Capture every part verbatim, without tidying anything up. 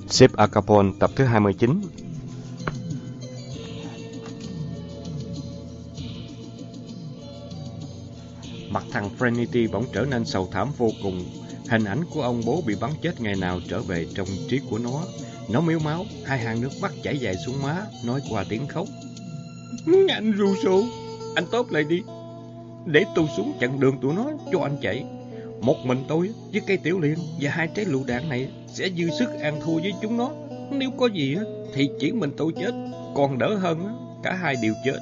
Ship Acapone tập thứ hai mươi chín. Mặt thằng Frenity bỗng trở nên sầu thảm vô cùng. Hình ảnh của ông bố bị bắn chết ngày nào trở về trong trí của nó. Nó mếu máu, hai hàng nước mắt chảy dài xuống má, nói qua tiếng khóc. Anh Russo, anh tốt lại đi, để tôi xuống chặn đường tụi nó cho anh chạy. Một mình tôi với cây tiểu liên và hai trái lựu đạn này sẽ dư sức ăn thua với chúng nó. Nếu có gì thì chỉ mình tôi chết, còn đỡ hơn cả hai đều chết.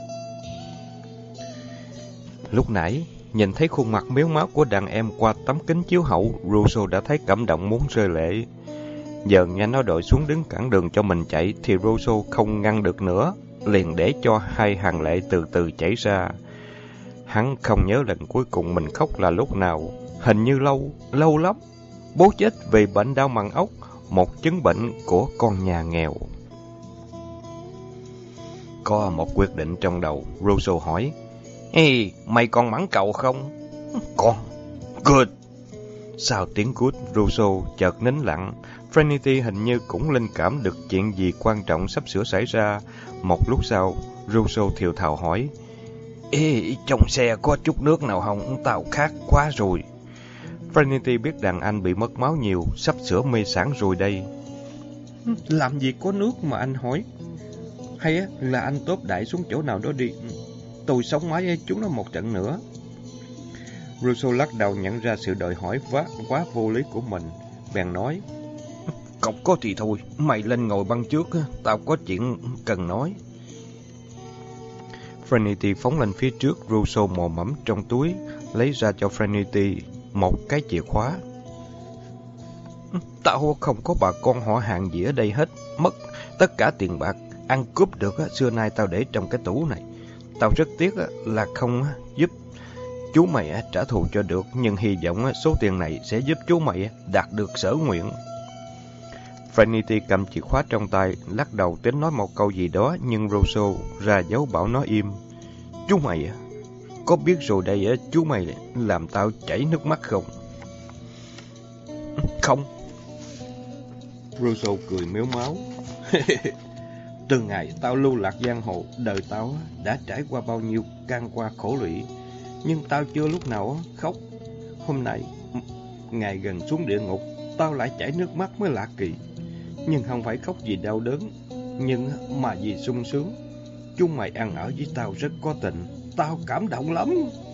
Lúc nãy nhìn thấy khuôn mặt méo máu của đàn em qua tấm kính chiếu hậu, Russo đã thấy cảm động muốn rơi lệ. Giờ nghe nó đội xuống đứng cản đường cho mình chạy thì Russo không ngăn được nữa, liền để cho hai hàng lệ từ từ chảy ra. Hắn không nhớ lần cuối cùng mình khóc là lúc nào, hình như lâu, lâu lắm. Bố chết vì bệnh đau màng ốc, một chứng bệnh của con nhà nghèo. Có một quyết định trong đầu, Russo hỏi, Ê, mày còn mắng cậu không? Con. Good. Sau tiếng good, Russo chợt nín lặng. Frenity hình như cũng linh cảm được chuyện gì quan trọng sắp sửa xảy ra. Một lúc sau, Russo thiều thào hỏi, Ê, trong xe có chút nước nào không? Tao khát quá rồi. Frenity biết đàn anh bị mất máu nhiều, sắp sửa mê sản rồi đây. Làm gì có nước mà anh hỏi? Hay là anh tốp đại xuống chỗ nào đó đi, tôi sống mái với chúng nó một trận nữa. Russo lắc đầu nhận ra sự đòi hỏi quá, quá vô lý của mình, bèn nói, Không có thì thôi, mày lên ngồi băng trước, tao có chuyện cần nói. Frenity phóng lên phía trước, Russo mò mẫm trong túi, lấy ra cho Frenity một cái chìa khóa. Tao không có bà con họ hàng gì ở đây hết, mất tất cả tiền bạc, ăn cướp được, xưa nay tao để trong cái tủ này. Tao rất tiếc là không giúp chú mày trả thù cho được, nhưng hy vọng số tiền này sẽ giúp chú mày đạt được sở nguyện. Frenity cầm chìa khóa trong tay, lắc đầu tính nói một câu gì đó, nhưng Russo ra dấu bảo nó im. Chú mày, có biết rồi đây chú mày làm tao chảy nước mắt không? Không. Russo cười mếu máu. Từ ngày tao lưu lạc giang hồ, đời tao đã trải qua bao nhiêu can qua khổ lụy, nhưng tao chưa lúc nào khóc. Hôm nay, ngày gần xuống địa ngục, tao lại chảy nước mắt mới lạ kỳ. Nhưng không phải khóc vì đau đớn, nhưng mà vì sung sướng. Chúng mày ăn ở với tao rất có tình, tao cảm động lắm.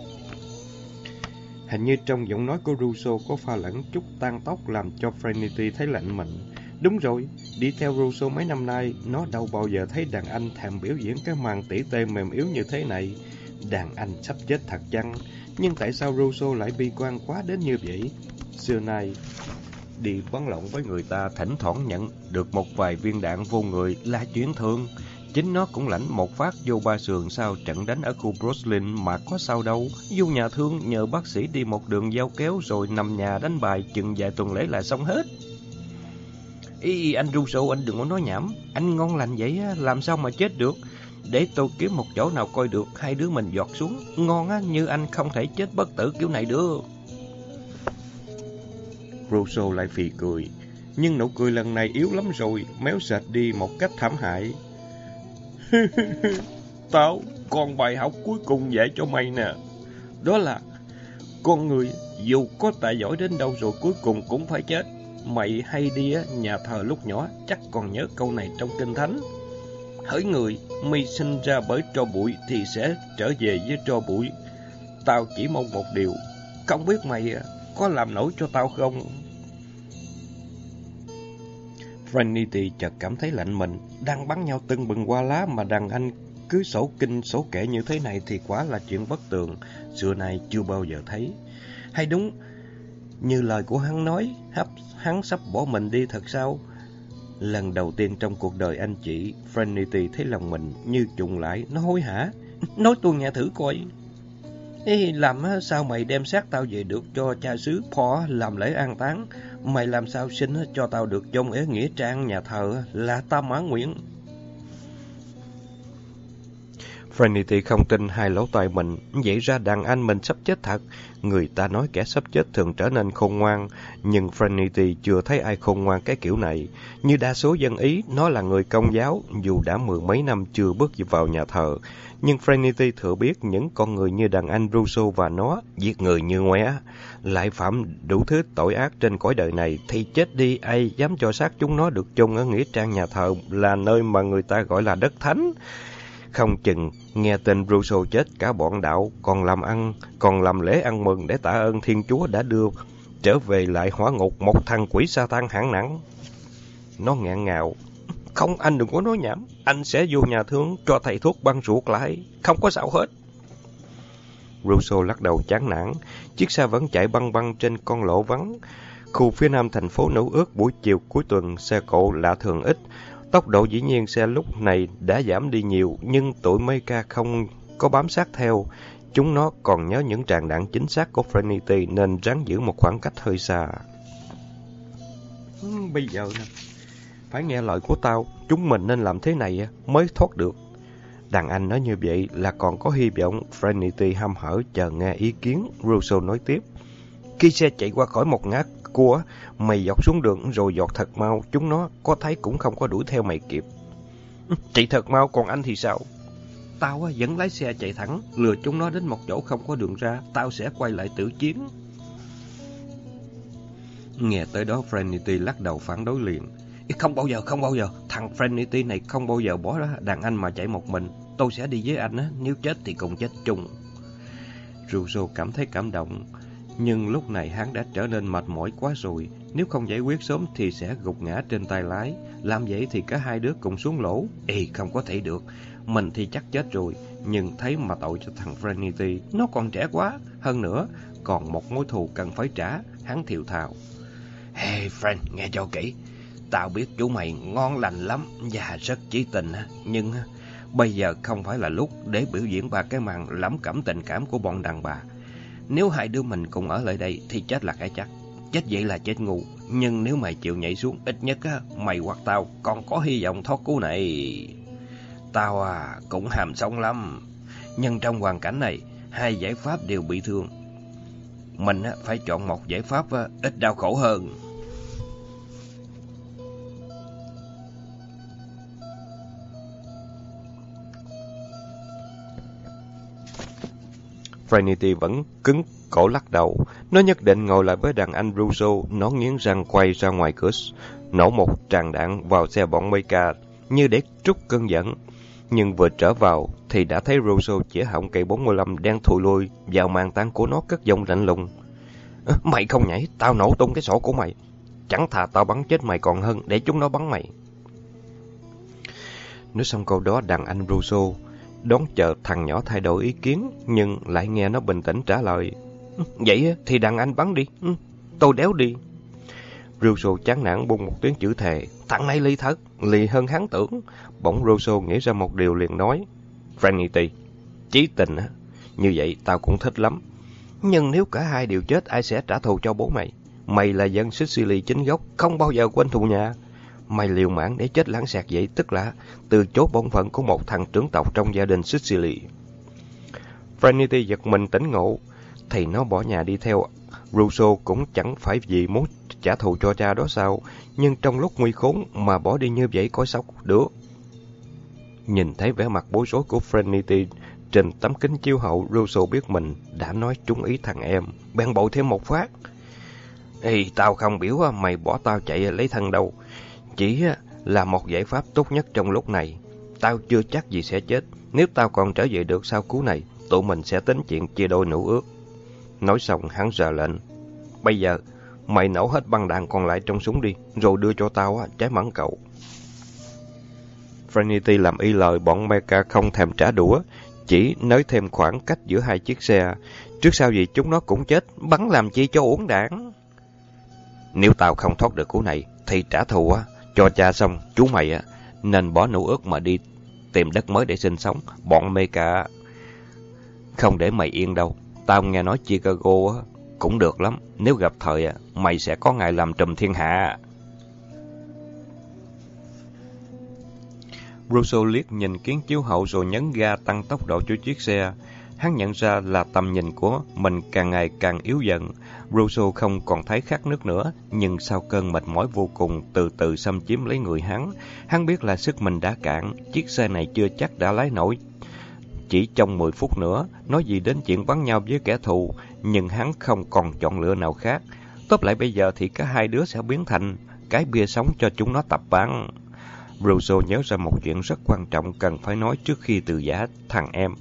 Hình như trong giọng nói của Russo có pha lẫn chút tan tóc, làm cho Frenity thấy lạnh mình. Đúng rồi, đi theo Russo mấy năm nay, nó đâu bao giờ thấy đàn anh thèm biểu diễn cái màn tỉ tê mềm yếu như thế này. Đàn anh sắp chết thật chăng? Nhưng tại sao Russo lại bi quan quá đến như vậy? Xưa nay, đi bắn lộn với người ta thỉnh thoảng nhận được một vài viên đạn vô người là chuyện thường. Chính nó cũng lãnh một phát vô ba sườn sau trận đánh ở khu Brooklyn mà có sao đâu. Vô nhà thương nhờ bác sĩ đi một đường dao kéo rồi nằm nhà đánh bài chừng vài tuần lễ là xong hết. Ý, anh Russo, anh đừng có nói nhảm. Anh ngon lành vậy làm sao mà chết được? Để tôi kiếm một chỗ nào coi được, hai đứa mình giọt xuống. Ngon á, như anh không thể chết bất tử kiểu này được. Russo lại phì cười, nhưng nụ cười lần này yếu lắm rồi, méo sệt đi một cách thảm hại. Tao còn bài học cuối cùng dạy cho mày nè. Đó là con người dù có tài giỏi đến đâu rồi cuối cùng cũng phải chết. Mày hay đi nhà thờ lúc nhỏ, chắc còn nhớ câu này trong Kinh Thánh. Hỡi người, mi sinh ra bởi tro bụi thì sẽ trở về với tro bụi. Tao chỉ mong một điều, không biết mày có làm nổi cho tao không? Frenity chợt cảm thấy lạnh mình, đang bắn nhau tưng bừng qua lá mà đàn anh cứ sổ kinh sổ kệ như thế này thì quả là chuyện bất tường, xưa nay chưa bao giờ thấy. Hay đúng như lời của hắn nói, hắn sắp bỏ mình đi thật sao? Lần đầu tiên trong cuộc đời anh chị, Frenity thấy lòng mình như trùng lại, nó hối hả. Nói tôi nghe thử coi. Ê, làm sao mày đem xác tao về được cho cha xứ Paul làm lễ an táng? Mày làm sao xin cho tao được chôn ở nghĩa trang nhà thờ là tao mãn nguyện. Trinity không tin hai lỗ tai mình, vậy ra đàn anh mình sắp chết thật. Người ta nói kẻ sắp chết thường trở nên khôn ngoan, nhưng Trinity chưa thấy ai khôn ngoan cái kiểu này. Như đa số dân Ý, nó là người Công giáo, dù đã mười mấy năm chưa bước vào nhà thờ. Nhưng Trinity thừa biết những con người như đàn anh Russo và nó, giết người như ngoé, lại phạm đủ thứ tội ác trên cõi đời này, thì chết đi ai dám cho xác chúng nó được chôn ở nghĩa trang nhà thờ là nơi mà người ta gọi là đất thánh. Không chừng nghe tên Russo chết, cả bọn đạo còn làm ăn, còn làm lễ ăn mừng để tạ ơn Thiên Chúa đã đưa trở về lại hỏa ngục một thằng quỷ Satan hạng nặng. Nó ngạn ngào. Không, anh đừng có nói nhảm. Anh sẽ vô nhà thương cho thầy thuốc băng ruột lại. Không có sao hết. Russo lắc đầu chán nản. Chiếc xe vẫn chạy băng băng trên con lộ vắng. Khu phía nam thành phố nấu ướt buổi chiều cuối tuần, xe cộ lạ thường ít. Tốc độ dĩ nhiên xe lúc này đã giảm đi nhiều, nhưng tụi Mecha không có bám sát theo. Chúng nó còn nhớ những tràng đạn chính xác của Trinity nên ráng giữ một khoảng cách hơi xa. Bây giờ nè, phải nghe lời của tao, chúng mình nên làm thế này mới thoát được. Đàn anh nói như vậy là còn có hy vọng. Trinity hăm hở chờ nghe ý kiến. Russo nói tiếp. Khi xe chạy qua khỏi một ngã cua, mày giọt xuống đường rồi giọt thật mau. Chúng nó có thấy cũng không có đuổi theo mày kịp. Chạy thật mau, còn anh thì sao? Tao vẫn lái xe chạy thẳng, lừa chúng nó đến một chỗ không có đường ra. Tao sẽ quay lại tử chiến. Nghe tới đó, Trinity lắc đầu phản đối liền. Không bao giờ, không bao giờ. Thằng Trinity này không bao giờ bỏ đàn anh mà chạy một mình. Tôi sẽ đi với anh á, nếu chết thì cùng chết chung. Russo cảm thấy cảm động, nhưng lúc này hắn đã trở nên mệt mỏi quá rồi. Nếu không giải quyết sớm thì sẽ gục ngã trên tay lái. Làm vậy thì cả hai đứa cùng xuống lỗ. Ê, không có thể được. Mình thì chắc chết rồi, nhưng thấy mà tội cho thằng Trinity. Nó còn trẻ quá. Hơn nữa, còn một mối thù cần phải trả. Hắn thiều thào. Hey friend, nghe cho kỹ. Tao biết chú mày ngon lành lắm và rất chí tình, nhưng bây giờ không phải là lúc để biểu diễn ba cái màn lắm cảm tình cảm của bọn đàn bà. Nếu hai đứa mình cùng ở lại đây thì chết là cái chắc. Chết vậy là chết ngu. Nhưng nếu mày chịu nhảy xuống, ít nhất á, mày hoặc tao còn có hy vọng thoát cứu này. Tao à, cũng hàm sống lắm. Nhưng trong hoàn cảnh này, hai giải pháp đều bị thương. Mình á, phải chọn một giải pháp á, ít đau khổ hơn. Trinity vẫn cứng cổ lắc đầu. Nó nhất định ngồi lại với đàn anh Russo. Nó nghiến răng quay ra ngoài cửa, nổ một tràng đạn vào xe bọn Mecha như để trút cơn giận. Nhưng vừa trở vào thì đã thấy Russo chĩa họng cây bốn mươi lăm đang thụi lùi vào màn tang của nó, cất giọng lạnh lùng. Mày không nhảy, tao nổ tung cái sổ của mày. Chẳng thà tao bắn chết mày còn hơn để chúng nó bắn mày. Nói xong câu đó, đàn anh Russo đón chờ thằng nhỏ thay đổi ý kiến, nhưng lại nghe nó bình tĩnh trả lời. Vậy thì đàn anh bắn đi, tôi đéo đi. Russo chán nản bung một tiếng chữ thề. Thằng này ly thật, lì hơn hắn tưởng. Bỗng Russo nghĩ ra một điều liền nói. Trinity, chí tình á, như vậy tao cũng thích lắm. Nhưng nếu cả hai đều chết, ai sẽ trả thù cho bố mày? Mày là dân Sicily chính gốc, không bao giờ quên thù nhà. Mày liều mạng để chết lãng xẹt vậy, tức là từ chối bổn phận của một thằng trưởng tộc trong gia đình Sicily. Trinity giật mình tỉnh ngộ. Thì nó bỏ nhà đi theo Russo cũng chẳng phải vì muốn trả thù cho cha đó sao? Nhưng trong lúc nguy khốn mà bỏ đi như vậy có sao được? Nhìn thấy vẻ mặt bối rối của Trinity trên tấm kính chiếu hậu, Russo biết mình đã nói trúng ý thằng em, bèn bội thêm một phát. Ê, tao không biểu mày bỏ tao chạy lấy thân đâu. Chỉ là một giải pháp tốt nhất trong lúc này. Tao chưa chắc gì sẽ chết. Nếu tao còn trở về được sau cú này, tụi mình sẽ tính chuyện chia đôi nữ ước. Nói xong hắn ra lệnh. Bây giờ, mày nổ hết băng đạn còn lại trong súng đi, rồi đưa cho tao trái mãng cầu. Trinity làm y lời, bọn Mecha không thèm trả đũa, chỉ nới thêm khoảng cách giữa hai chiếc xe. Trước sau gì chúng nó cũng chết, bắn làm chi cho uổng đạn. Nếu tao không thoát được cú này, thì trả thù á, cho cha xong, chú mày á, nên bỏ nữ ước mà đi tìm đất mới để sinh sống. Bọn Mecha không để mày yên đâu. Tao nghe nói Chicago á, cũng được lắm. Nếu gặp thời á, mày sẽ có ngày làm trùm thiên hạ. Russo liếc nhìn kiến chiếu hậu rồi nhấn ga tăng tốc độ cho chiếc xe. Hắn nhận ra là tầm nhìn của mình càng ngày càng yếu dần. Russo không còn thấy khát nước nữa, nhưng sau cơn mệt mỏi vô cùng từ từ xâm chiếm lấy người hắn, hắn biết là sức mình đã cạn, chiếc xe này chưa chắc đã lái nổi. Chỉ trong mười phút nữa, nói gì đến chuyện bắn nhau với kẻ thù, nhưng hắn không còn chọn lựa nào khác. Tóm lại bây giờ thì cả hai đứa sẽ biến thành cái bia sống cho chúng nó tập bắn. Russo nhớ ra một chuyện rất quan trọng cần phải nói trước khi từ giã thằng em.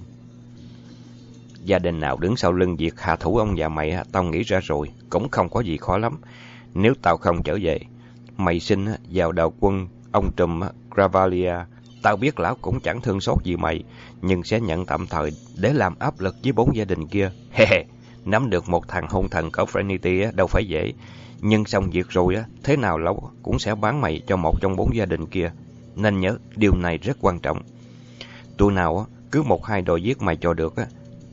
Gia đình nào đứng sau lưng việc hạ thủ ông già mày, tao nghĩ ra rồi, cũng không có gì khó lắm. Nếu tao không trở về, mày xin vào đạo quân ông trùm Gravalier, tao biết lão cũng chẳng thương xót gì mày, nhưng sẽ nhận tạm thời để làm áp lực với bốn gia đình kia. He he, nắm được một thằng hôn thần cỡ Frenity đâu phải dễ, nhưng xong việc rồi thế nào lão cũng sẽ bán mày cho một trong bốn gia đình kia. Nên nhớ, điều này rất quan trọng. Tụi nào cứ một hai đòi giết mày cho được,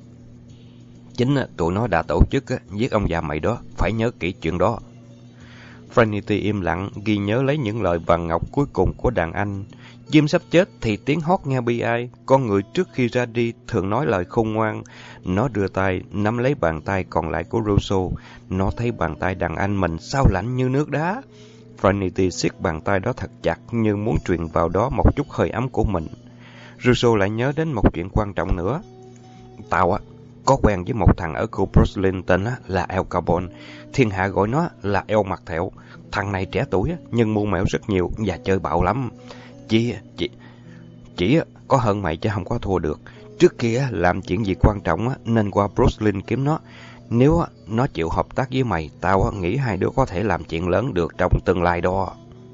chính tụi nó đã tổ chức giết ông già mày đó, phải nhớ kỹ chuyện đó. Frenity im lặng, ghi nhớ lấy những lời vàng ngọc cuối cùng của đàn anh. Jim sắp chết thì tiếng hót nghe bi ai. Con người trước khi ra đi thường nói lời khôn ngoan. Nó đưa tay nắm lấy bàn tay còn lại của Russo. Nó thấy bàn tay đàn anh mình sao lạnh như nước đá. Frenity siết bàn tay đó thật chặt, như muốn truyền vào đó một chút hơi ấm của mình. Russo lại nhớ đến một chuyện quan trọng nữa. Tao á có quen với một thằng ở khu Brooklyn tên là El Capone. Thiên hạ gọi nó là El Mặt Thẹo. Thằng này trẻ tuổi nhưng mưu mẹo rất nhiều và chơi bạo lắm. Chỉ, chỉ, chỉ có hơn mày chứ không có thua được. Trước kia làm chuyện gì quan trọng nên qua Brooklyn kiếm nó. Nếu nó chịu hợp tác với mày, tao nghĩ hai đứa có thể làm chuyện lớn được trong tương lai đó.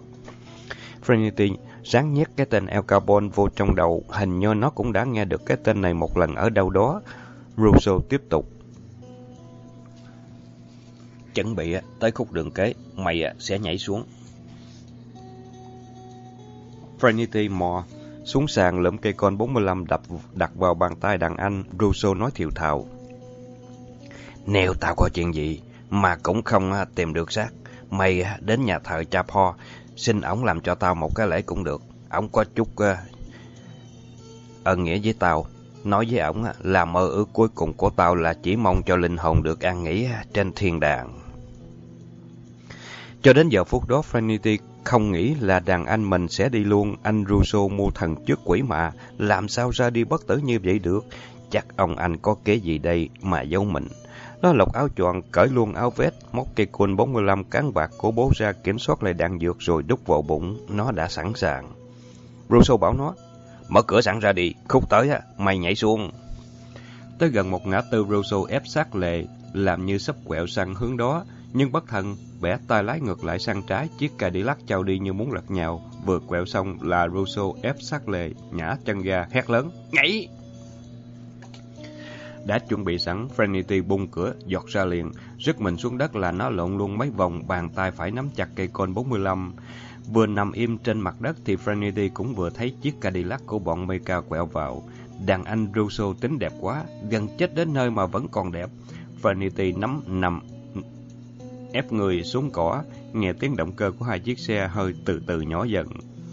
Frenity ráng nhét cái tên El Capone vô trong đầu. Hình như nó cũng đã nghe được cái tên này một lần ở đâu đó. Russo tiếp tục. Chuẩn bị tới khúc đường kế, mày sẽ nhảy xuống. Frenity mò xuống sàn lượm cây con bốn mươi lăm đập đặt vào bàn tay đàn anh. Russo nói thiều thào. Nếu tao có chuyện gì mà cũng không tìm được xác, mày đến nhà thờ cha Paul, xin ổng làm cho tao một cái lễ cũng được. Ổng có chút ân nghĩa với tao. Nói với ổng là mơ ước cuối cùng của tao là chỉ mong cho linh hồn được an nghỉ trên thiên đàng. Cho đến giờ phút đó, Frenity không nghĩ là đàn anh mình sẽ đi luôn. Anh Russo mua thần trước quỷ mà, làm sao ra đi bất tử như vậy được? Chắc ông anh có kế gì đây mà giấu mình. Nó lột áo choàng, cởi luôn áo vest, móc cây côn bốn mươi lăm cán bạc của bố ra, kiểm soát lại đạn dược rồi đút vào bụng. Nó đã sẵn sàng. Russo bảo nó, mở cửa sẵn ra đi, khúc tới á, mày nhảy xuống. Tới gần một ngã tư, Russo ép sát lề, làm như sắp quẹo sang hướng đó, nhưng bất thần bẻ tay lái ngược lại sang trái, chiếc Cadillac chao đi như muốn lật nhào. Vừa quẹo xong là Russo ép sát lề, nhả chân ga, hét lớn, nhảy! Đã chuẩn bị sẵn, Frenity bung cửa, giọt ra liền, rứt mình xuống đất là nó lộn luôn mấy vòng, bàn tay phải nắm chặt cây côn bốn mươi lăm. Vừa nằm im trên mặt đất thì Frenity cũng vừa thấy chiếc Cadillac của bọn Mecha quẹo vào. Đàn anh Russo tính đẹp quá, gần chết đến nơi mà vẫn còn đẹp. Frenity nắm nằm ép người xuống cỏ, nghe tiếng động cơ của hai chiếc xe hơi từ từ nhỏ dần.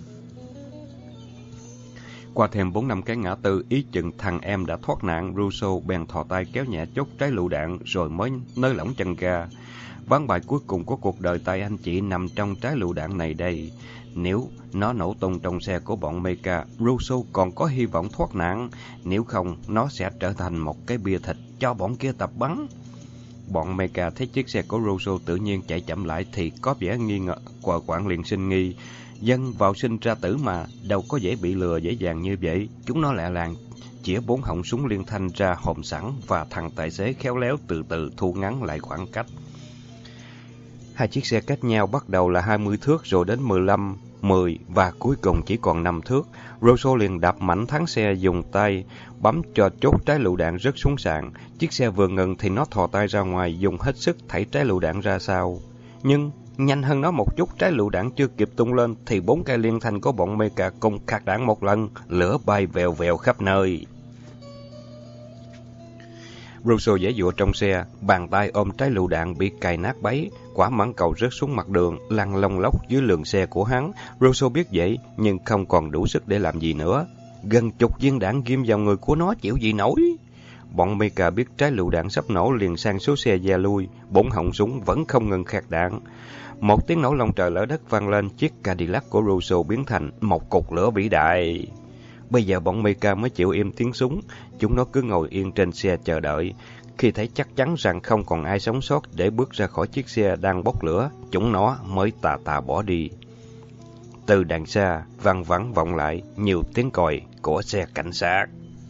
Qua thêm bốn năm cái ngã tư, ý chừng thằng em đã thoát nạn, Russo bèn thò tay kéo nhẹ chốt trái lựu đạn rồi mới nới lỏng chân ga. Ván bài cuối cùng của cuộc đời tại anh chị nằm trong trái lựu đạn này đây. Nếu nó nổ tung trong xe của bọn Mecha, Russo còn có hy vọng thoát nạn. Nếu không, nó sẽ trở thành một cái bia thịt cho bọn kia tập bắn. Bọn Mecha thấy chiếc xe của Russo tự nhiên chạy chậm lại thì có vẻ nghi ngờ, quờ quạng liền sinh nghi. Dân vào sinh ra tử mà, đâu có dễ bị lừa dễ dàng như vậy. Chúng nó lẹ làng chĩa bốn họng súng liên thanh ra hòm sẵn và thằng tài xế khéo léo từ từ thu ngắn lại khoảng cách. Hai chiếc xe cách nhau bắt đầu là hai mươi thước rồi đến mười lăm, mười và cuối cùng chỉ còn năm thước. Russo liền đạp mạnh thắng xe, dùng tay bấm cho chốt trái lựu đạn rớt xuống sàn. Chiếc xe vừa ngừng thì nó thò tay ra ngoài, dùng hết sức thảy trái lựu đạn ra sau. Nhưng nhanh hơn nó một chút, trái lựu đạn chưa kịp tung lên thì bốn cây liên thanh của bọn Mecha cùng khạc đạn một lần, lửa bay vèo vèo khắp nơi. Russo giãy giụa trong xe, bàn tay ôm trái lựu đạn bị cài nát bấy, quả mãng cầu rớt xuống mặt đường, lăn lông lốc dưới lường xe của hắn. Russo biết vậy, nhưng không còn đủ sức để làm gì nữa. Gần chục viên đạn ghim vào người của nó chịu gì nổi. Bọn Mecha biết trái lựu đạn sắp nổ liền sang số xe gia lui, bốn họng súng vẫn không ngừng khạc đạn. Một tiếng nổ long trời lở đất vang lên, chiếc Cadillac của Russo biến thành một cột lửa vĩ đại. Bây giờ bọn Mecha mới chịu im tiếng súng, chúng nó cứ ngồi yên trên xe chờ đợi. Khi thấy chắc chắn rằng không còn ai sống sót để bước ra khỏi chiếc xe đang bốc lửa, chúng nó mới tà tà bỏ đi. Từ đằng xa, văng vẳng vọng lại nhiều tiếng còi của xe cảnh sát.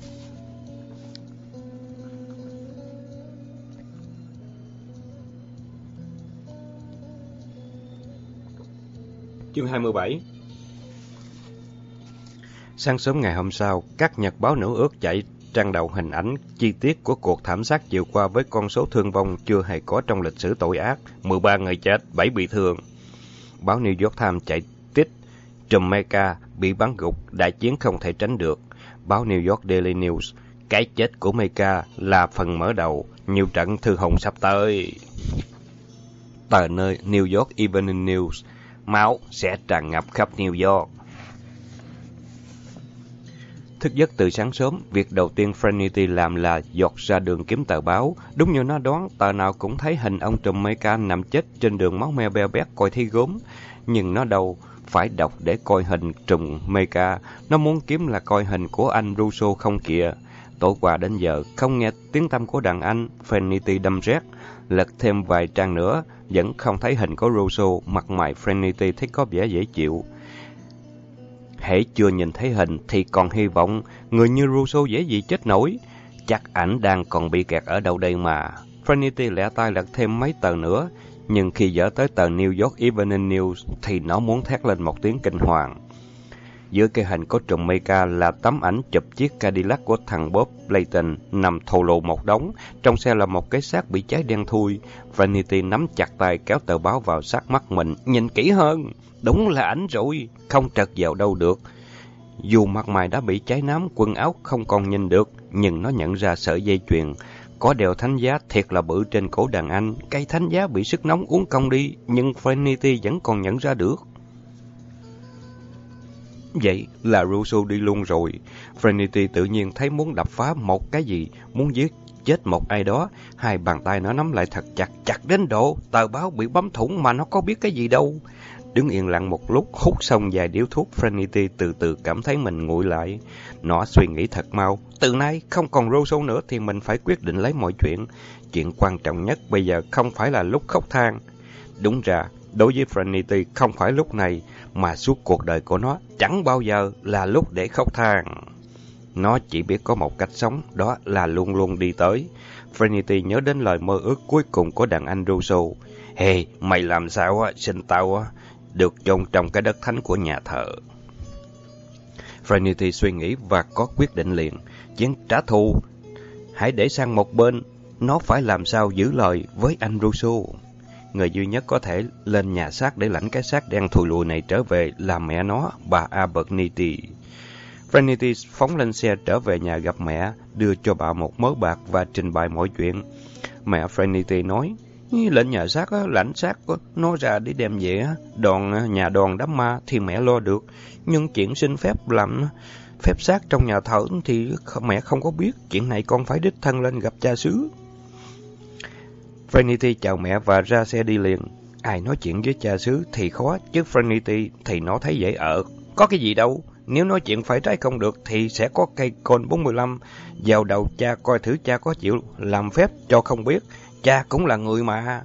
Chương hai mươi bảy. Sáng sớm ngày hôm sau, các nhật báo nữ ước chạy trang đầu hình ảnh chi tiết của cuộc thảm sát chiều qua với con số thương vong chưa hề có trong lịch sử tội ác, mười ba người chết, bảy bị thương. Báo New York Times chạy tít trùm Mecha bị bắn gục, đại chiến không thể tránh được. Báo New York Daily News, cái chết của Mecha là phần mở đầu, nhiều trận thư hùng sắp tới. Tờ nơi New York Evening News, máu sẽ tràn ngập khắp New York. Thức giấc từ sáng sớm, việc đầu tiên Frenity làm là dọt ra đường kiếm tờ báo. Đúng như nó đoán, tờ nào cũng thấy hình ông trùm Mecha nằm chết trên đường máu me beo bét coi thấy gớm. Nhưng nó đâu phải đọc để coi hình trùm Mecha, nó muốn kiếm là coi hình của anh Russo không kìa. Tối qua đến giờ, không nghe tiếng tăm của đàn anh, Frenity đâm rét. Lật thêm vài trang nữa, vẫn không thấy hình của Russo, mặt mày Frenity thấy có vẻ dễ chịu. Hễ chưa nhìn thấy hình thì còn hy vọng, người như Russo dễ gì chết nổi. Chắc ảnh đang còn bị kẹt ở đâu đây mà. Frenity lẻ tay lật thêm mấy tờ nữa, nhưng khi dở tới tờ New York Evening News thì nó muốn thét lên một tiếng kinh hoàng. Dưới cái hình có trùm Mecha là tấm ảnh chụp chiếc Cadillac của thằng Bob Layton nằm thồ lồ một đống, trong xe là một cái xác bị cháy đen thui. Frenity nắm chặt tay kéo tờ báo vào sát mắt mình, nhìn kỹ hơn. Đúng là ảnh rồi, không trật vào đâu được. Dù mặt mày đã bị cháy nám, quần áo không còn nhìn được, nhưng nó nhận ra sợi dây chuyền có đeo thánh giá thiệt là bự trên cổ đàn anh. Cây thánh giá bị sức nóng uống cong đi, nhưng Frenity vẫn còn nhận ra được. Vậy là Russo đi luôn rồi. Frenity tự nhiên thấy muốn đập phá một cái gì, muốn giết chết một ai đó. Hai bàn tay nó nắm lại thật chặt, chặt đến độ tờ báo bị bấm thủng mà nó có biết cái gì đâu. Đứng yên lặng một lúc, hút xong vài điếu thuốc, Frenity từ từ cảm thấy mình nguội lại. Nó suy nghĩ thật mau. Từ nay không còn Russo nữa thì mình phải quyết định lấy mọi chuyện. Chuyện quan trọng nhất bây giờ không phải là lúc khóc than. Đúng ra, đối với Frenity không phải lúc này, mà suốt cuộc đời của nó chẳng bao giờ là lúc để khóc than. Nó chỉ biết có một cách sống, đó là luôn luôn đi tới. Frenity nhớ đến lời mơ ước cuối cùng của đàn anh Russo. Hey, mày làm sao á, xin tao á, được chôn trong cái đất thánh của nhà thờ. Frenity suy nghĩ và có quyết định liền. Chuyện trả thù hãy để sang một bên, nó phải làm sao giữ lời với anh Russo. Người duy nhất có thể lên nhà xác để lãnh cái xác đen thùi lùi này trở về là mẹ nó, bà Abernethy. Frenity phóng lên xe trở về nhà gặp mẹ, đưa cho bà một mớ bạc và trình bày mọi chuyện. Mẹ Frenity nói, lên nhà xác, lãnh xác nó ra để đem về, đòn nhà đòn đám ma thì mẹ lo được, nhưng chuyện xin phép làm phép xác trong nhà thờ thì mẹ không có biết, chuyện này con phải đích thân lên gặp cha xứ. Frenity chào mẹ và ra xe đi liền. Ai nói chuyện với cha xứ thì khó, chứ Frenity thì nó thấy dễ ở. Có cái gì đâu, nếu nói chuyện phải trái không được thì sẽ có cây côn bốn mươi lăm vào đầu cha coi thử cha có chịu làm phép cho không biết. Cha cũng là người mà.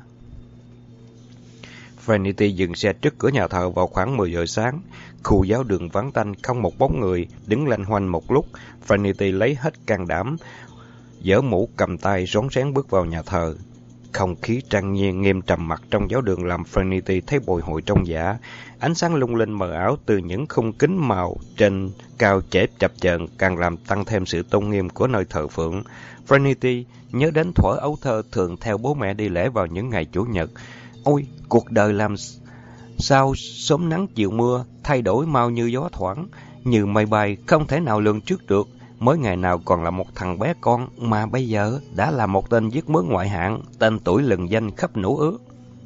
Frenity dừng xe trước cửa nhà thờ vào khoảng mười giờ sáng. Khu giáo đường vắng tanh, không một bóng người, đứng lanh hoanh một lúc. Frenity lấy hết can đảm, giở mũ cầm tay rón rén bước vào nhà thờ. Không khí trang nghiêm nghiêm trầm mặc trong giáo đường làm Frenity thấy bồi hồi trong dạ. Ánh sáng lung linh mờ ảo từ những khung kính màu trên cao chễ chập chờn càng làm tăng thêm sự tôn nghiêm của nơi thờ phượng. Frenity nhớ đến thuở ấu thơ thường theo bố mẹ đi lễ vào những ngày Chủ nhật. Ôi, cuộc đời làm sao sớm nắng chiều mưa, thay đổi mau như gió thoảng, như mây bay không thể nào lường trước được. mới ngày nào còn là một thằng bé con, mà bây giờ đã là một tên giết mướn ngoại hạng, tên tuổi lừng danh khắp nũ ước.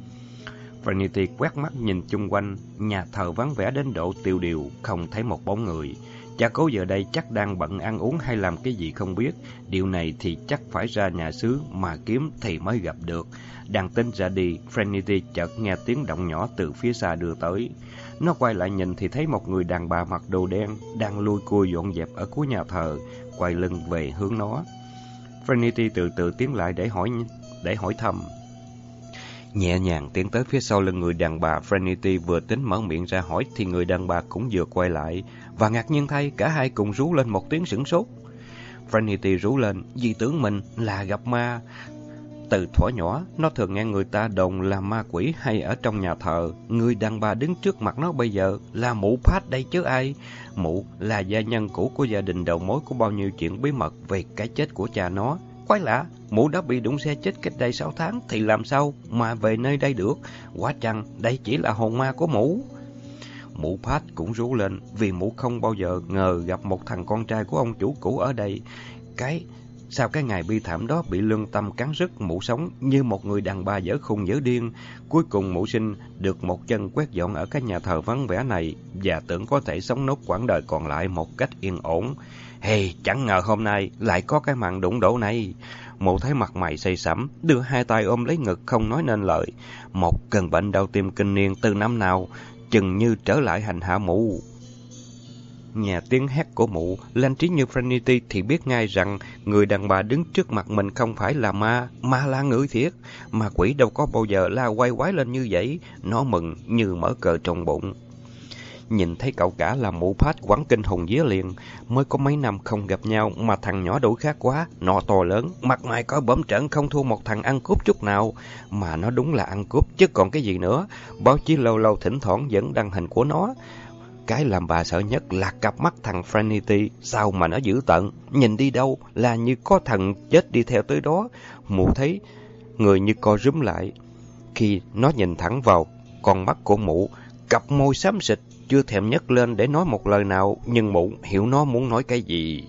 Trinity quét mắt nhìn chung quanh, nhà thờ vắng vẻ đến độ tiêu điều, không thấy một bóng người. Cha cố giờ đây chắc đang bận ăn uống hay làm cái gì không biết. Điều này thì chắc phải ra nhà xứ mà kiếm thì mới gặp được. Đang tính ra đi, Trinity chợt nghe tiếng động nhỏ từ phía xa đưa tới. Nó quay lại nhìn thì thấy một người đàn bà mặc đồ đen đang lui cui dọn dẹp ở cuối nhà thờ, quay lưng về hướng nó. Trinity từ từ tiến lại để hỏi để hỏi thăm. Nhẹ nhàng tiến tới phía sau lưng người đàn bà, Trinity vừa tính mở miệng ra hỏi thì người đàn bà cũng vừa quay lại, và ngạc nhiên thay cả hai cùng rú lên một tiếng sửng sốt. Trinity rú lên vì tưởng mình là gặp ma. Từ thuở nhỏ, nó thường nghe người ta đồn là ma quỷ hay ở trong nhà thờ. Người đàn bà đứng trước mặt nó bây giờ là mụ Pat đây chứ ai. Mụ là gia nhân cũ của gia đình đầu mối của bao nhiêu chuyện bí mật về cái chết của cha nó. Quái lạ, mụ đã bị đụng xe chết cách đây sáu tháng thì làm sao mà về nơi đây được? Quả chăng đây chỉ là hồn ma của mụ? Mụ Pat cũng rú lên vì mụ không bao giờ ngờ gặp một thằng con trai của ông chủ cũ ở đây. Cái sau cái ngày bi thảm đó bị lương tâm cắn rứt, mụ sống như một người đàn bà dở khùng dở điên. Cuối cùng mụ sinh được một chân quét dọn ở cái nhà thờ vắng vẻ này và tưởng có thể sống nốt quãng đời còn lại một cách yên ổn. Hey, chẳng ngờ hôm nay lại có cái màn đụng độ này. Mụ thấy mặt mày say sẩm, đưa hai tay ôm lấy ngực không nói nên lời. Một cơn bệnh đau tim kinh niên từ năm nào chừng như trở lại hành hạ mụ. Nghe tiếng hét của mụ, lanh trí như Trinity thì biết ngay rằng người đàn bà đứng trước mặt mình không phải là ma, mà là người thiệt. Ma quỷ đâu có bao giờ la quay quái lên như vậy, nó mừng như mở cờ trong bụng. Nhìn thấy cậu cả là mụ Pat quẳng kinh hồn vía liền, mới có mấy năm không gặp nhau mà thằng nhỏ đổi khác quá, nó to lớn, mặt mày có bẩm trợn không thua một thằng ăn cướp chút nào, mà nó đúng là ăn cướp chứ còn cái gì nữa. Báo chí lâu lâu thỉnh thoảng vẫn đăng hình của nó. Cái làm bà sợ nhất là cặp mắt thằng Trinity, sao mà nó dữ tợn, nhìn đi đâu là như có thằng chết đi theo tới đó. Mụ thấy người như co rúm lại khi nó nhìn thẳng vào con mắt của mụ, cặp môi xám xịt, chưa thèm nhấc lên để nói một lời nào, nhưng mụ hiểu nó muốn nói cái gì.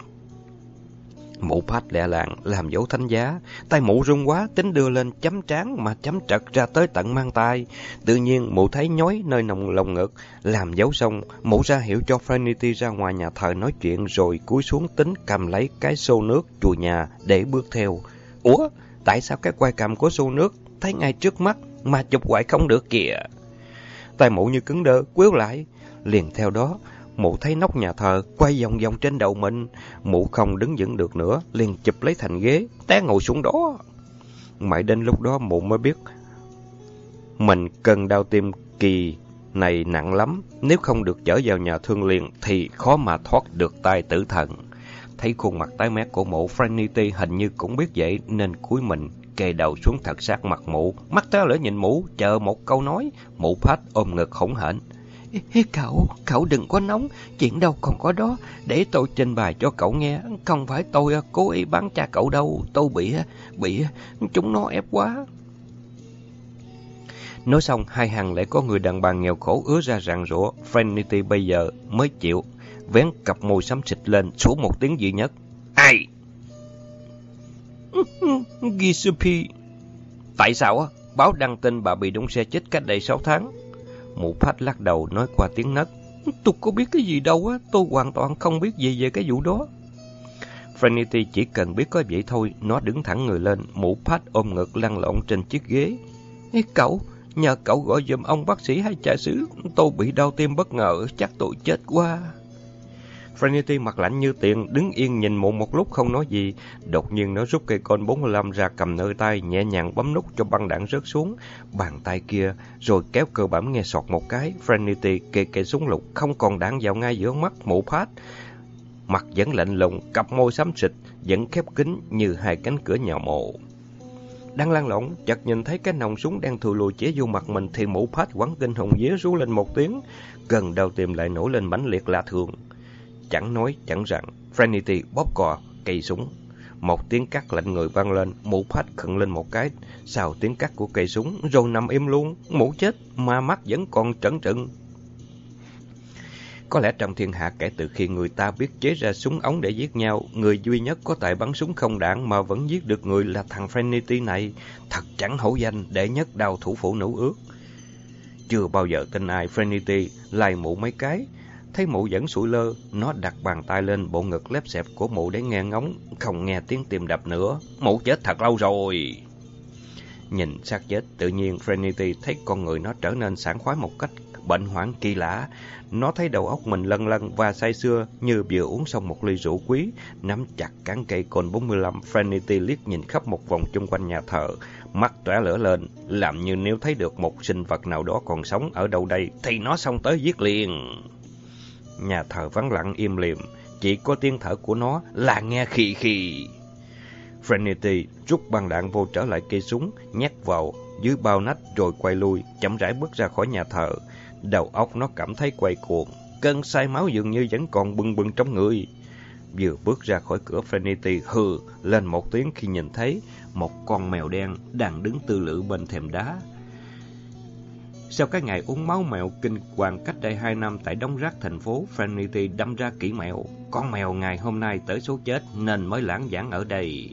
Mụ Pat lẹ làng làm dấu thánh giá, tay mụ run quá, tính đưa lên chấm trán mà chấm trật ra tới tận mang tay. Tự nhiên mụ thấy nhói nơi nòng lồng ngực, làm dấu xong, mụ ra hiệu cho Trinity ra ngoài nhà thờ nói chuyện rồi cúi xuống tính cầm lấy cái xô nước chùi nhà để bước theo. Ủa, tại sao cái quai cầm của xô nước thấy ngay trước mắt mà chụp hoài không được kìa? Tay mụ như cứng đơ, quýu lại. Liền theo đó, mụ thấy nóc nhà thờ quay vòng vòng trên đầu mình. Mụ không đứng vững được nữa, liền chụp lấy thành ghế, té ngồi xuống đó. Mãi đến lúc đó mụ mới biết mình cơn đau tim kỳ này nặng lắm. Nếu không được chở vào nhà thương liền thì khó mà thoát được tay tử thần. Thấy khuôn mặt tái mét của mụ, Trinity hình như cũng biết vậy nên cúi mình kề đầu xuống thật sát mặt mụ, mắt té lỡ nhìn mụ, chờ một câu nói. Mụ Pat ôm ngực hỗn hển. Ê, cậu, cậu đừng có nóng, chuyện đâu còn có đó, để tôi trình bày cho cậu nghe. Không phải tôi cố ý bắn cha cậu đâu, tôi bị, bị, chúng nó ép quá. Nói xong, hai hàng lại có người đàn bà nghèo khổ ứa ra rạng rủa. Trinity bây giờ mới chịu, vén cặp môi xám xịt lên, sủa một tiếng duy nhất. Ai? Giuseppe. Tại sao á? Báo đăng tin bà bị đụng xe chết cách đây sáu tháng. Mụ Pat lắc đầu nói qua tiếng nấc. Tôi có biết cái gì đâu á, tôi hoàn toàn không biết gì về cái vụ đó. Trinity chỉ cần biết có vậy thôi, nó đứng thẳng người lên, mụ Pat ôm ngực lăn lộn trên chiếc ghế. Ê cậu, nhờ cậu gọi giùm ông bác sĩ hay cha xứ, tôi bị đau tim bất ngờ, chắc tôi chết quá. Trinity mặt lạnh như tiền, đứng yên nhìn mụ một lúc không nói gì. Đột nhiên nó rút cây côn bốn mươi lăm ra cầm nơi tay, nhẹ nhàng bấm nút cho băng đạn rớt xuống bàn tay kia, rồi kéo cơ bẩm nghe sọt một cái. Trinity kề kề súng lục, không còn đạn vào ngay giữa mắt mụ Pat. Mặt vẫn lạnh lùng, cặp môi xám xịt vẫn khép kín như hai cánh cửa nhà mộ. Đang lăn lộn, chợt nhìn thấy cái nòng súng đang thùi lùi chĩa vô mặt mình thì mụ Pat quẳng kinh hồn vía rú lên một tiếng, gần đầu tim lại nổi lên mãnh liệt lạ thường. Chẳng nói chẳng rằng, Trinity bóp cò cây súng. Một tiếng cắt lạnh người vang lên, mụ Pat khựng lên một cái sau tiếng cắt của cây súng, rồi nằm im luôn. Mụ chết mà mắt vẫn còn trấn trừng. Có lẽ trong thiên hạ kể từ khi người ta biết chế ra súng ống để giết nhau, người duy nhất có tài bắn súng không đạn mà vẫn giết được người là thằng Trinity này. Thật chẳng hổ danh đệ nhất đao thủ phụ nữ ước. Chưa bao giờ tin ai, Trinity lay mụ mấy cái. Thấy mụ vẫn sụi lơ, nó đặt bàn tay lên bộ ngực lép xẹp của mụ để nghe ngóng, không nghe tiếng tim đập nữa. Mụ chết thật lâu rồi. Nhìn xác chết, tự nhiên Trinity thấy con người nó trở nên sảng khoái một cách bệnh hoạn kỳ lạ. Nó thấy đầu óc mình lân lân và say sưa như vừa uống xong một ly rượu quý. Nắm chặt cán cây cồn bốn mươi lăm, Trinity liếc nhìn khắp một vòng chung quanh nhà thờ, mắt tóe lửa lên, làm như nếu thấy được một sinh vật nào đó còn sống ở đâu đây thì nó xông tới giết liền. Nhà thờ vắng lặng im lìm, chỉ có tiếng thở của nó là nghe khì khì. Trinity rút băng đạn vô trở lại cây súng, nhét vào dưới bao nách rồi quay lui, chậm rãi bước ra khỏi nhà thờ. Đầu óc nó cảm thấy quay cuồng, cơn say máu dường như vẫn còn bừng bừng trong người. Vừa bước ra khỏi cửa, Trinity hừ lên một tiếng khi nhìn thấy một con mèo đen đang đứng tư lự bên thềm đá. Sau cái ngày uống máu mèo kinh hoàng cách đây hai năm tại đống rác thành phố, Trinity đâm ra kỹ mèo. Con mèo ngày hôm nay tới số chết nên mới lãng vãng ở đây.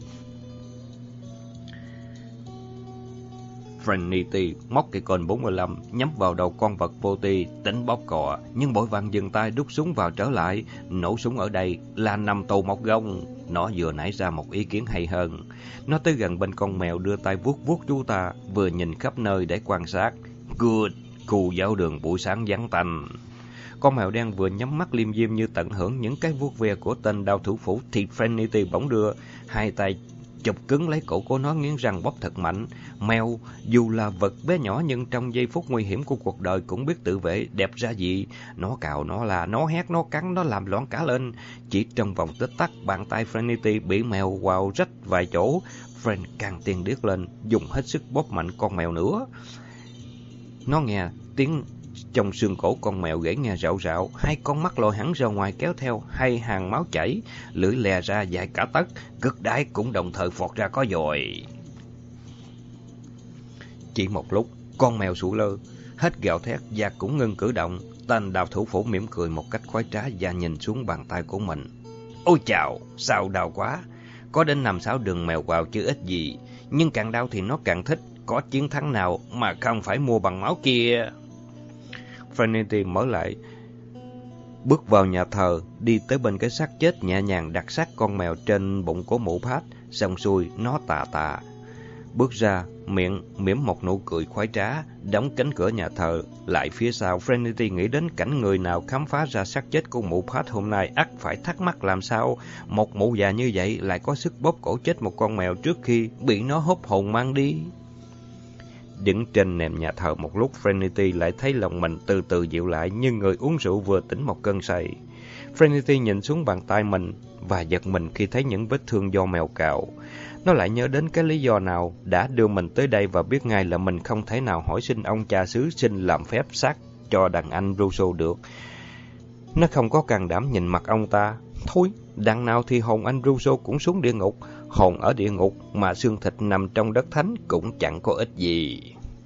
Trinity móc cây cồn bốn mươi lăm nhắm vào đầu con vật vô tri, tính bóp cò, nhưng vội vàng dừng tay đút súng vào trở lại. Nổ súng ở đây là nằm tù một gông. Nó vừa nảy ra một ý kiến hay hơn. Nó tới gần bên con mèo, đưa tay vuốt vuốt chú ta, vừa nhìn khắp nơi để quan sát. Good, khu giáo đường buổi sáng vắng tanh. Con mèo đen vừa nhắm mắt liêm diêm như tận hưởng những cái vuốt ve của tên đao thủ phủ thì Trinity bỗng đưa hai tay chụp cứng lấy cổ của nó, nghiến răng bóp thật mạnh. Mèo dù là vật bé nhỏ nhưng trong giây phút nguy hiểm của cuộc đời cũng biết tự vệ, đẹp ra gì. Nó cào, nó là, nó hét, nó cắn, nó làm loạn cả lên. Chỉ trong vòng tích tắc, bàn tay Trinity bị mèo quào rách vài chỗ. Fren càng tiên điếc lên, dùng hết sức bóp mạnh con mèo nữa. Nó nghe tiếng trong xương cổ con mèo gãy nghe rạo rạo, hai con mắt lồi hẳn ra ngoài kéo theo hai hàng máu chảy, lưỡi lè ra dài cả tấc, cực đái cũng đồng thời phọt ra có dồi. Chỉ một lúc, con mèo sụ lơ, hết gào thét và cũng ngưng cử động. Tên đào thủ phủ mỉm cười một cách khoái trá và nhìn xuống bàn tay của mình. Ôi chào, sao đau quá. Có đến năm sáu đường mèo quào chứ ít gì, nhưng càng đau thì nó càng thích. Có chiến thắng nào mà không phải mua bằng máu kia. Trinity mở lại, bước vào nhà thờ, đi tới bên cái xác chết, nhẹ nhàng đặt xác con mèo trên bụng của mụ Pat. Xong xuôi, nó tà tà bước ra, miệng mỉm một nụ cười khoái trá, đóng cánh cửa nhà thờ lại phía sau. Trinity nghĩ đến cảnh người nào khám phá ra xác chết của mụ Pat hôm nay ắt phải thắc mắc làm sao một mụ già như vậy lại có sức bóp cổ chết một con mèo trước khi bị nó hút hồn mang đi. Đứng trên nệm nhà thờ một lúc, Trinity lại thấy lòng mình từ từ dịu lại như người uống rượu vừa tỉnh một cơn say. Trinity nhìn xuống bàn tay mình và giật mình khi thấy những vết thương do mèo cào. Nó lại nhớ đến cái lý do nào đã đưa mình tới đây và biết ngay là mình không thể nào hỏi xin ông cha xứ xin làm phép xác cho đàn anh Russo được. Nó không có can đảm nhìn mặt ông ta. Thôi, đằng nào thì hồn anh Russo cũng xuống địa ngục. Hồn ở địa ngục mà xương thịt nằm trong đất thánh cũng chẳng có ích gì.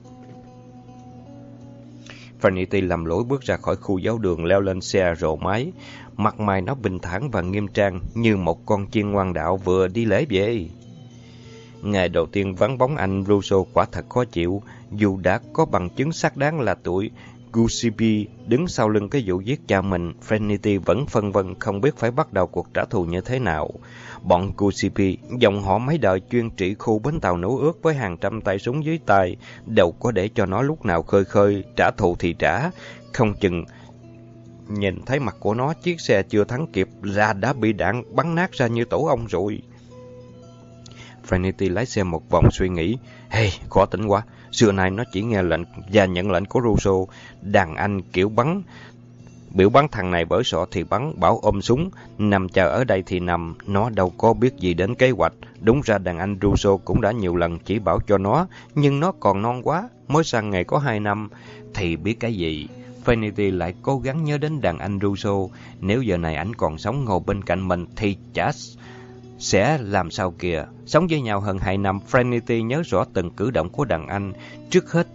Trinity lầm lỗi bước ra khỏi khu giáo đường, leo lên xe rồ máy. Mặt mày nó bình thản và nghiêm trang như một con chiên ngoan đạo vừa đi lễ về. Ngày đầu tiên vắng bóng anh Russo quả thật khó chịu. Dù đã có bằng chứng xác đáng là tuổi Giuseppe đứng sau lưng cái vụ giết cha mình, Trinity vẫn phân vân không biết phải bắt đầu cuộc trả thù như thế nào. Bọn Giuseppe, dòng họ mấy đời chuyên trị khu bến tàu nấu ướt với hàng trăm tay súng dưới tay, đâu có để cho nó lúc nào khơi khơi, trả thù thì trả. Không chừng nhìn thấy mặt của nó, chiếc xe chưa thắng kịp ra đã bị đạn bắn nát ra như tổ ong rồi. Trinity lái xe một vòng suy nghĩ. Hey, khó tính quá. Xưa nay nó chỉ nghe lệnh và nhận lệnh của Russo. Đàn anh kiểu bắn, biểu bắn thằng này bở sọ thì bắn, bảo ôm súng, nằm chờ ở đây thì nằm. Nó đâu có biết gì đến kế hoạch. Đúng ra đàn anh Russo cũng đã nhiều lần chỉ bảo cho nó, nhưng nó còn non quá, mới sang ngày có hai năm, thì biết cái gì. Trinity lại cố gắng nhớ đến đàn anh Russo. Nếu giờ này ảnh còn sống ngồi bên cạnh mình thì chả sẽ làm sao kìa. Sống với nhau hơn hai năm, Trinity nhớ rõ từng cử động của đàn anh. Trước hết,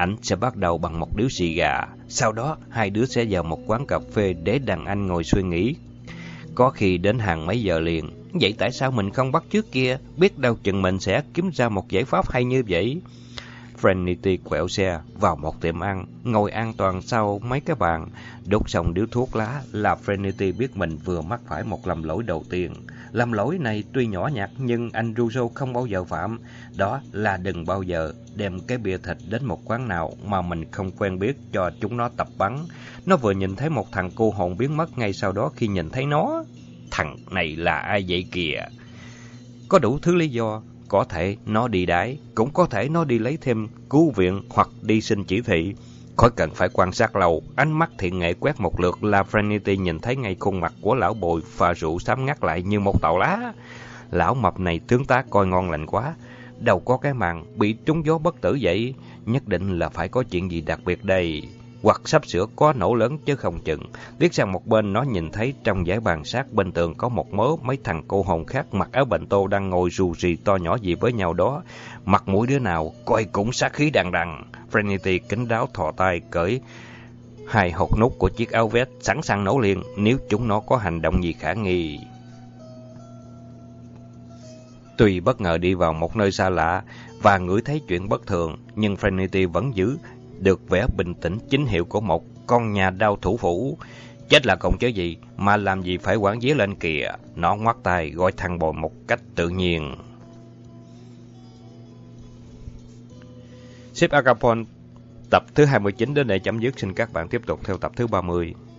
Ảnh sẽ bắt đầu bằng một điếu xì gà, sau đó hai đứa sẽ vào một quán cà phê để đàn anh ngồi suy nghĩ. Có khi đến hàng mấy giờ liền. Vậy tại sao mình không bắt chước kia? Biết đâu chừng mình sẽ kiếm ra một giải pháp hay như vậy. Trinity quẹo xe vào một tiệm ăn, ngồi an toàn sau mấy cái bàn, đốt xong điếu thuốc lá là Trinity biết mình vừa mắc phải một lầm lỗi đầu tiên. Lầm lỗi này tuy nhỏ nhặt nhưng anh Russo không bao giờ phạm, đó là đừng bao giờ đem cái bia thịt đến một quán nào mà mình không quen biết cho chúng nó tập bắn. Nó vừa nhìn thấy một thằng cô hồn biến mất ngay sau đó khi nhìn thấy nó. Thằng này là ai vậy kìa? Có đủ thứ lý do. Có thể nó đi đái, cũng có thể nó đi lấy thêm cứu viện hoặc đi xin chỉ thị. Khỏi cần phải quan sát lâu, ánh mắt thiện nghệ quét một lượt là Trinity nhìn thấy ngay khuôn mặt của lão bồi pha rượu xám ngắt lại như một tàu lá. Lão mập này tướng tá coi ngon lành quá, đâu có cái màn bị trúng gió bất tử vậy, nhất định là phải có chuyện gì đặc biệt đây. Hoặc sắp sửa có nổ lớn chứ không chừng. Liếc sang một bên, nó nhìn thấy trong dãy bàn sát bên tường có một mớ mấy thằng cô hồn khác mặc áo bành tô đang ngồi rù rì to nhỏ gì với nhau đó. Mặt mũi đứa nào coi cũng sát khí đằng đằng. Trinity kín đáo thò tay cởi hai hột nút của chiếc áo vest, sẵn sàng nổ liền nếu chúng nó có hành động gì khả nghi. Tuy bất ngờ đi vào một nơi xa lạ và ngửi thấy chuyện bất thường, nhưng Trinity vẫn giữ được vẻ bình tĩnh chính hiệu của một con nhà đao thủ phủ. Chết là không chứ gì, mà làm gì phải quản vía lên kìa. Nó ngoắt tay gọi thằng bồi một cách tự nhiên. Ship Agapon tập thứ hai mươi chín đến đây chấm dứt. Xin các bạn tiếp tục theo tập thứ ba mươi.